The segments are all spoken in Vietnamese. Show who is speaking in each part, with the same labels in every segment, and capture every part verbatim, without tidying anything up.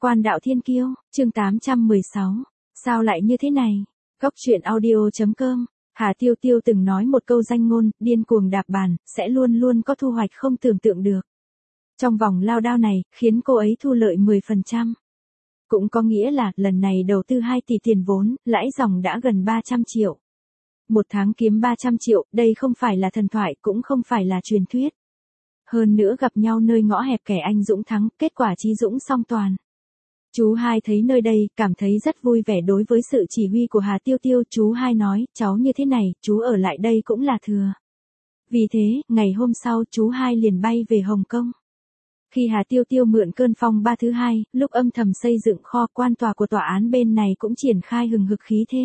Speaker 1: Quan đạo thiên kiêu, chương tám trăm mười sáu. Sao lại như thế này? Góc truyện audio chấm com. Hà Tiêu Tiêu từng nói một câu danh ngôn, điên cuồng đạp bàn, sẽ luôn luôn có thu hoạch không tưởng tượng được. Trong vòng lao đao này, khiến cô ấy thu lợi mười phần trăm. Cũng có nghĩa là, lần này đầu tư hai tỷ tiền vốn, lãi dòng đã gần ba trăm triệu. Một tháng kiếm ba trăm triệu, đây không phải là thần thoại, cũng không phải là truyền thuyết. Hơn nữa gặp nhau nơi ngõ hẹp kẻ anh dũng thắng, kết quả chí dũng song toàn. Chú hai thấy nơi đây, cảm thấy rất vui vẻ đối với sự chỉ huy của Hà Tiêu Tiêu. Chú hai nói, cháu như thế này, chú ở lại đây cũng là thừa. Vì thế, ngày hôm sau chú hai liền bay về Hồng Kông. Khi Hà Tiêu Tiêu mượn cơn phong ba thứ hai, lúc âm thầm xây dựng kho, quan tòa của tòa án bên này cũng triển khai hừng hực khí thế.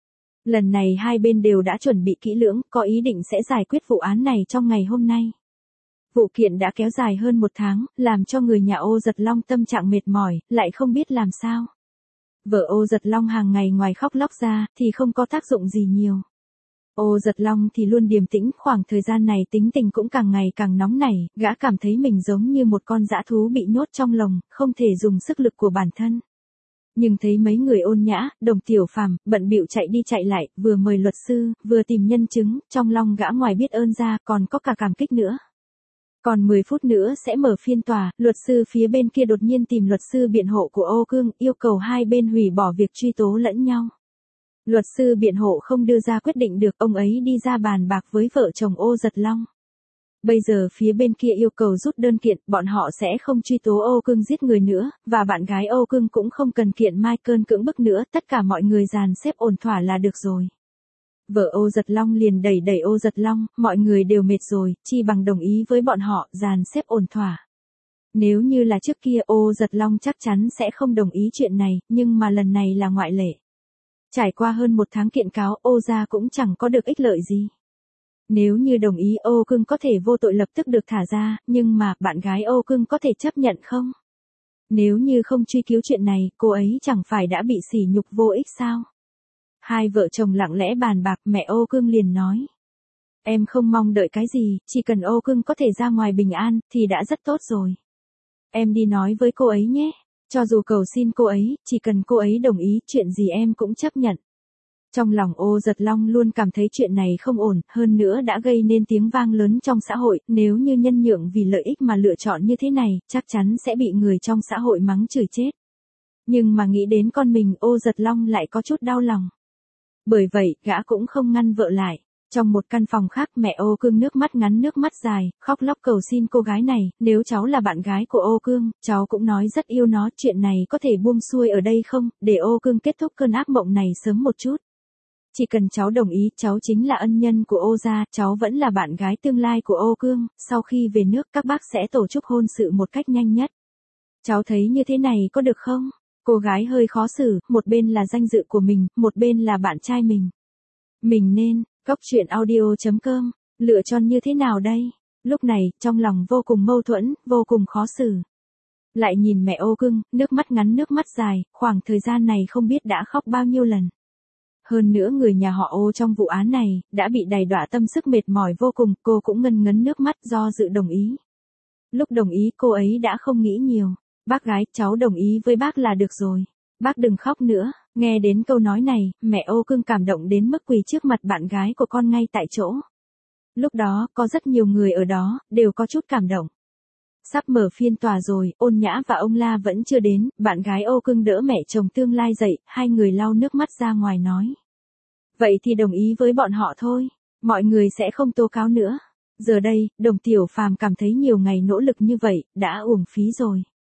Speaker 1: Lần này hai bên đều đã chuẩn bị kỹ lưỡng, có ý định sẽ giải quyết vụ án này trong ngày hôm nay. Vụ kiện đã kéo dài hơn một tháng, làm cho người nhà Ô Giật Long tâm trạng mệt mỏi, lại không biết làm sao. Vợ Ô Giật Long hàng ngày ngoài khóc lóc ra, thì không có tác dụng gì nhiều. Ô Giật Long thì luôn điềm tĩnh, khoảng thời gian này tính tình cũng càng ngày càng nóng nảy, gã cảm thấy mình giống như một con dã thú bị nhốt trong lồng, không thể dùng sức lực của bản thân. Nhưng thấy mấy người Ôn Nhã, Đồng Tiểu Phàm bận bịu chạy đi chạy lại, vừa mời luật sư, vừa tìm nhân chứng, trong lòng gã ngoài biết ơn ra, còn có cả cảm kích nữa. Còn mười phút nữa sẽ mở phiên tòa, luật sư phía bên kia đột nhiên tìm luật sư biện hộ của Ô Cương, yêu cầu hai bên hủy bỏ việc truy tố lẫn nhau. Luật sư biện hộ không đưa ra quyết định được, ông ấy đi ra bàn bạc với vợ chồng Ô Giật Long. Bây giờ phía bên kia yêu cầu rút đơn kiện, bọn họ sẽ không truy tố Ô Cương giết người nữa, và bạn gái Ô Cương cũng không cần kiện Michael cưỡng bức nữa, tất cả mọi người dàn xếp ổn thỏa là được rồi. Vợ Ô Giật Long liền đẩy đẩy Ô Giật Long, mọi người đều mệt rồi, chi bằng đồng ý với bọn họ, dàn xếp ổn thỏa. Nếu như là trước kia Ô Giật Long chắc chắn sẽ không đồng ý chuyện này, nhưng mà lần này là ngoại lệ. Trải qua hơn một tháng kiện cáo, Ô gia cũng chẳng có được ích lợi gì. Nếu như đồng ý Ô Cương có thể vô tội lập tức được thả ra, nhưng mà bạn gái Ô Cương có thể chấp nhận không? Nếu như không truy cứu chuyện này, cô ấy chẳng phải đã bị sỉ nhục vô ích sao? Hai vợ chồng lặng lẽ bàn bạc, mẹ Ô Cương liền nói. Em không mong đợi cái gì, chỉ cần Ô Cương có thể ra ngoài bình an, thì đã rất tốt rồi. Em đi nói với cô ấy nhé, cho dù cầu xin cô ấy, chỉ cần cô ấy đồng ý, chuyện gì em cũng chấp nhận. Trong lòng Ô Giật Long luôn cảm thấy chuyện này không ổn, hơn nữa đã gây nên tiếng vang lớn trong xã hội, nếu như nhân nhượng vì lợi ích mà lựa chọn như thế này, chắc chắn sẽ bị người trong xã hội mắng chửi chết. Nhưng mà nghĩ đến con mình, Ô Giật Long lại có chút đau lòng. Bởi vậy, gã cũng không ngăn vợ lại. Trong một căn phòng khác, mẹ Ô Cương nước mắt ngắn nước mắt dài, khóc lóc cầu xin cô gái này, nếu cháu là bạn gái của Ô Cương, cháu cũng nói rất yêu nó, chuyện này có thể buông xuôi ở đây không, để Ô Cương kết thúc cơn ác mộng này sớm một chút. Chỉ cần cháu đồng ý, cháu chính là ân nhân của Ô gia, cháu vẫn là bạn gái tương lai của Ô Cương, sau khi về nước các bác sẽ tổ chức hôn sự một cách nhanh nhất. Cháu thấy như thế này có được không? Cô gái hơi khó xử, một bên là danh dự của mình, một bên là bạn trai mình. Mình nên, góc truyện audio chấm com, lựa chọn như thế nào đây? Lúc này, trong lòng vô cùng mâu thuẫn, vô cùng khó xử. Lại nhìn mẹ Ô Cương, nước mắt ngắn nước mắt dài, khoảng thời gian này không biết đã khóc bao nhiêu lần. Hơn nữa người nhà họ Ô trong vụ án này, đã bị đầy đọa tâm sức mệt mỏi vô cùng, cô cũng ngân ngấn nước mắt do dự đồng ý. Lúc đồng ý cô ấy đã không nghĩ nhiều. Bác gái, cháu đồng ý với bác là được rồi. Bác đừng khóc nữa. Nghe đến câu nói này, mẹ Ô Cương cảm động đến mức quỳ trước mặt bạn gái của con ngay tại chỗ. Lúc đó, có rất nhiều người ở đó, đều có chút cảm động. Sắp mở phiên tòa rồi, Ôn Nhã và ông La vẫn chưa đến, bạn gái Ô Cương đỡ mẹ chồng tương lai dậy, hai người lau nước mắt ra ngoài nói. Vậy thì đồng ý với bọn họ thôi, mọi người sẽ không tố cáo nữa. Giờ đây, Đồng Tiểu Phàm cảm thấy nhiều ngày nỗ lực như vậy, đã uổng phí rồi.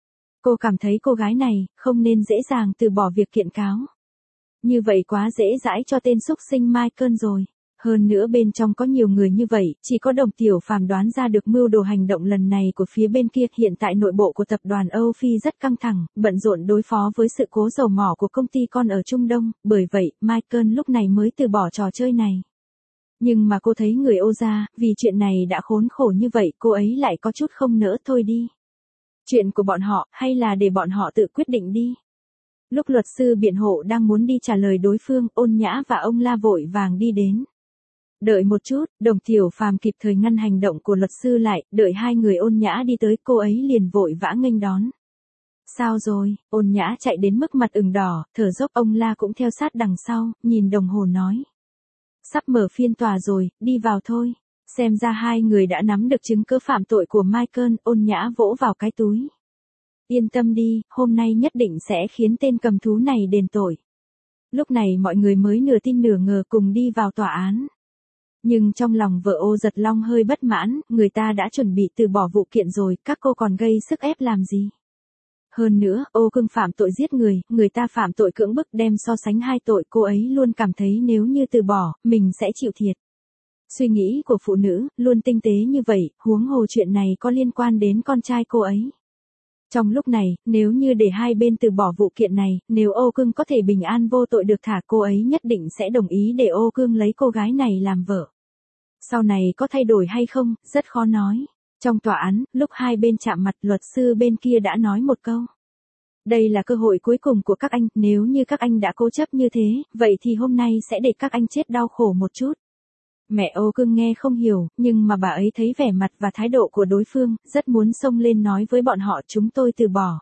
Speaker 1: Cô cảm thấy cô gái này, không nên dễ dàng từ bỏ việc kiện cáo. Như vậy quá dễ dãi cho tên xúc sinh Michael rồi. Hơn nữa bên trong có nhiều người như vậy, chỉ có Đồng Tiểu Phàm đoán ra được mưu đồ hành động lần này của phía bên kia. Hiện tại nội bộ của tập đoàn Âu Phi rất căng thẳng, bận rộn đối phó với sự cố dầu mỏ của công ty con ở Trung Đông, bởi vậy, Michael lúc này mới từ bỏ trò chơi này. Nhưng mà cô thấy người Ô gia, vì chuyện này đã khốn khổ như vậy, cô ấy lại có chút không nỡ thôi đi. Chuyện của bọn họ, hay là để bọn họ tự quyết định đi. Lúc luật sư biện hộ đang muốn đi trả lời đối phương, Ôn Nhã và ông La vội vàng đi đến. Đợi một chút, Đồng Tiểu Phàm kịp thời ngăn hành động của luật sư lại, đợi hai người Ôn Nhã đi tới, cô ấy liền vội vã nghênh đón. Sao rồi? Ôn Nhã chạy đến mức mặt ửng đỏ, thở dốc. Ông La cũng theo sát đằng sau, nhìn đồng hồ nói. Sắp mở phiên tòa rồi, đi vào thôi. Xem ra hai người đã nắm được chứng cứ phạm tội của Michael. Ôn Nhã vỗ vào cái túi. Yên tâm đi, hôm nay nhất định sẽ khiến tên cầm thú này đền tội. Lúc này mọi người mới nửa tin nửa ngờ cùng đi vào tòa án. Nhưng trong lòng vợ Ô Giật Long hơi bất mãn, người ta đã chuẩn bị từ bỏ vụ kiện rồi, các cô còn gây sức ép làm gì? Hơn nữa, Ô Cưng phạm tội giết người, người ta phạm tội cưỡng bức, đem so sánh hai tội, cô ấy luôn cảm thấy nếu như từ bỏ, mình sẽ chịu thiệt. Suy nghĩ của phụ nữ, luôn tinh tế như vậy, huống hồ chuyện này có liên quan đến con trai cô ấy. Trong lúc này, nếu như để hai bên từ bỏ vụ kiện này, nếu Ô Cưng có thể bình an vô tội được thả, cô ấy nhất định sẽ đồng ý để Ô Cưng lấy cô gái này làm vợ. Sau này có thay đổi hay không, rất khó nói. Trong tòa án, lúc hai bên chạm mặt, luật sư bên kia đã nói một câu. Đây là cơ hội cuối cùng của các anh, nếu như các anh đã cố chấp như thế, vậy thì hôm nay sẽ để các anh chết đau khổ một chút. Mẹ Ô Cưng nghe không hiểu, nhưng mà bà ấy thấy vẻ mặt và thái độ của đối phương, rất muốn xông lên nói với bọn họ chúng tôi từ bỏ.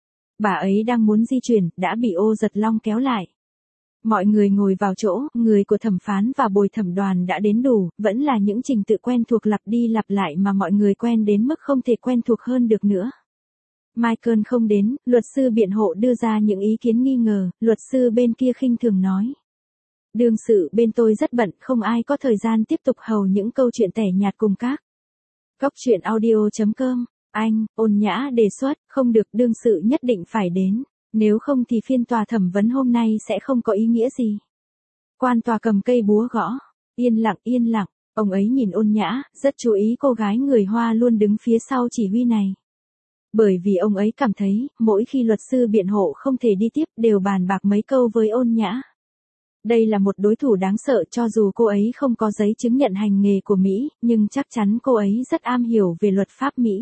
Speaker 1: Bà ấy đang muốn di chuyển, đã bị Ô Giật Long kéo lại. Mọi người ngồi vào chỗ, người của thẩm phán và bồi thẩm đoàn đã đến đủ, vẫn là những trình tự quen thuộc lặp đi lặp lại mà mọi người quen đến mức không thể quen thuộc hơn được nữa. Michael không đến, luật sư biện hộ đưa ra những ý kiến nghi ngờ, luật sư bên kia khinh thường nói. Đương sự bên tôi rất bận, không ai có thời gian tiếp tục hầu những câu chuyện tẻ nhạt cùng các. Cóc truyện audio chấm com, anh, Ôn Nhã đề xuất, không được, đương sự nhất định phải đến, nếu không thì phiên tòa thẩm vấn hôm nay sẽ không có ý nghĩa gì. Quan tòa cầm cây búa gõ, yên lặng yên lặng, ông ấy nhìn Ôn Nhã, rất chú ý cô gái người Hoa luôn đứng phía sau chỉ huy này. Bởi vì ông ấy cảm thấy, mỗi khi luật sư biện hộ không thể đi tiếp đều bàn bạc mấy câu với Ôn Nhã. Đây là một đối thủ đáng sợ, cho dù cô ấy không có giấy chứng nhận hành nghề của Mỹ, nhưng chắc chắn cô ấy rất am hiểu về luật pháp Mỹ.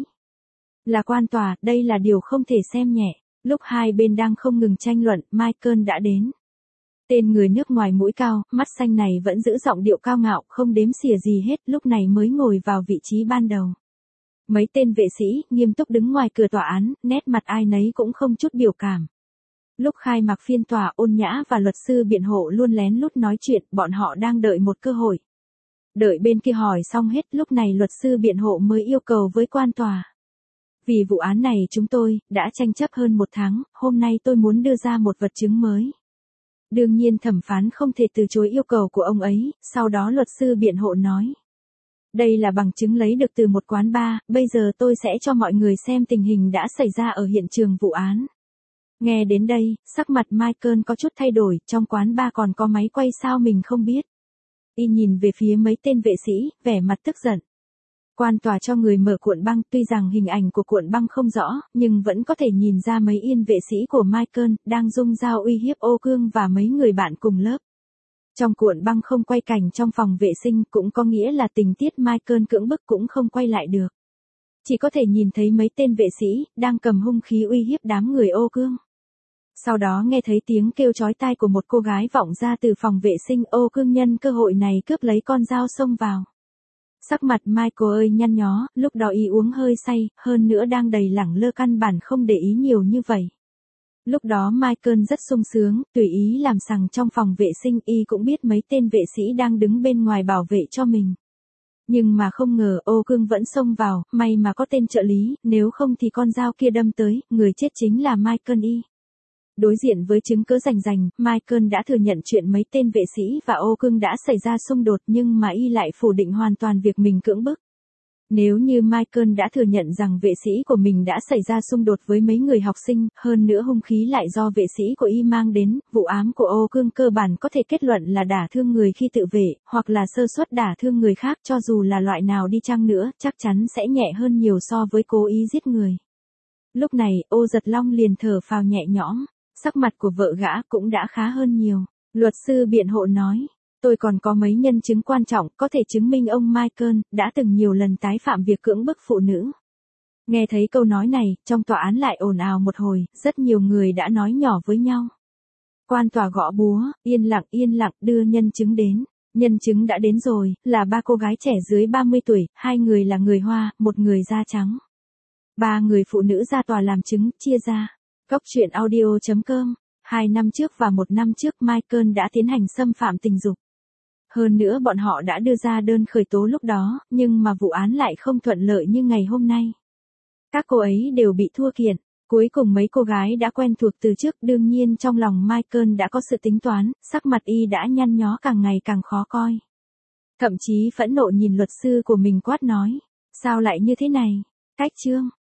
Speaker 1: Là quan tòa, đây là điều không thể xem nhẹ. Lúc hai bên đang không ngừng tranh luận, Michael đã đến. Tên người nước ngoài mũi cao, mắt xanh này vẫn giữ giọng điệu cao ngạo, không đếm xỉa gì hết, lúc này mới ngồi vào vị trí ban đầu. Mấy tên vệ sĩ, nghiêm túc đứng ngoài cửa tòa án, nét mặt ai nấy cũng không chút biểu cảm. Lúc khai mạc phiên tòa, Ôn Nhã và luật sư biện hộ luôn lén lút nói chuyện, bọn họ đang đợi một cơ hội. Đợi bên kia hỏi xong hết, lúc này luật sư biện hộ mới yêu cầu với quan tòa. Vì vụ án này chúng tôi, đã tranh chấp hơn một tháng, hôm nay tôi muốn đưa ra một vật chứng mới. Đương nhiên thẩm phán không thể từ chối yêu cầu của ông ấy, sau đó luật sư biện hộ nói. Đây là bằng chứng lấy được từ một quán bar, bây giờ tôi sẽ cho mọi người xem tình hình đã xảy ra ở hiện trường vụ án. Nghe đến đây, sắc mặt Michael có chút thay đổi, trong quán bar còn có máy quay sao mình không biết. Y nhìn về phía mấy tên vệ sĩ, vẻ mặt tức giận. Quan tòa cho người mở cuộn băng, tuy rằng hình ảnh của cuộn băng không rõ, nhưng vẫn có thể nhìn ra mấy yên vệ sĩ của Michael, đang dung dao uy hiếp Ô Cương và mấy người bạn cùng lớp. Trong cuộn băng không quay cảnh trong phòng vệ sinh, cũng có nghĩa là tình tiết Michael cưỡng bức cũng không quay lại được. Chỉ có thể nhìn thấy mấy tên vệ sĩ, đang cầm hung khí uy hiếp đám người Ô Cương. Sau đó nghe thấy tiếng kêu chói tai của một cô gái vọng ra từ phòng vệ sinh, Ô Cương nhân cơ hội này cướp lấy con dao xông vào. Sắc mặt Michael ơi nhăn nhó, lúc đó y uống hơi say, hơn nữa đang đầy lẳng lơ căn bản không để ý nhiều như vậy. Lúc đó Michael rất sung sướng, tùy ý làm sằng trong phòng vệ sinh, y cũng biết mấy tên vệ sĩ đang đứng bên ngoài bảo vệ cho mình. Nhưng mà không ngờ Ô Cương vẫn xông vào, may mà có tên trợ lý, nếu không thì con dao kia đâm tới, người chết chính là Michael y. Đối diện với chứng cứ rành rành, Michael đã thừa nhận chuyện mấy tên vệ sĩ và Ô Cương đã xảy ra xung đột, nhưng mà y lại phủ định hoàn toàn việc mình cưỡng bức. Nếu như Michael đã thừa nhận rằng vệ sĩ của mình đã xảy ra xung đột với mấy người học sinh, hơn nữa hung khí lại do vệ sĩ của y mang đến, vụ án của Ô Cương cơ bản có thể kết luận là đả thương người khi tự vệ, hoặc là sơ suất đả thương người khác, cho dù là loại nào đi chăng nữa, chắc chắn sẽ nhẹ hơn nhiều so với cố ý giết người. Lúc này, Ô Giật Long liền thở phào nhẹ nhõm. Sắc mặt của vợ gã cũng đã khá hơn nhiều. Luật sư biện hộ nói, tôi còn có mấy nhân chứng quan trọng có thể chứng minh ông Michael đã từng nhiều lần tái phạm việc cưỡng bức phụ nữ. Nghe thấy câu nói này, trong tòa án lại ồn ào một hồi, rất nhiều người đã nói nhỏ với nhau. Quan tòa gõ búa, yên lặng yên lặng đưa nhân chứng đến. Nhân chứng đã đến rồi, là ba cô gái trẻ dưới ba mươi tuổi, hai người là người Hoa, một người da trắng. Ba người phụ nữ ra tòa làm chứng, chia ra. Cốc truyện audio chấm com. Hai năm trước và một năm trước Michael đã tiến hành xâm phạm tình dục. Hơn nữa bọn họ đã đưa ra đơn khởi tố lúc đó, nhưng mà vụ án lại không thuận lợi như ngày hôm nay. Các cô ấy đều bị thua kiện. Cuối cùng mấy cô gái đã quen thuộc từ trước, đương nhiên trong lòng Michael đã có sự tính toán, sắc mặt y đã nhăn nhó càng ngày càng khó coi. Thậm chí phẫn nộ nhìn luật sư của mình quát nói. Sao lại như thế này? Cách chương.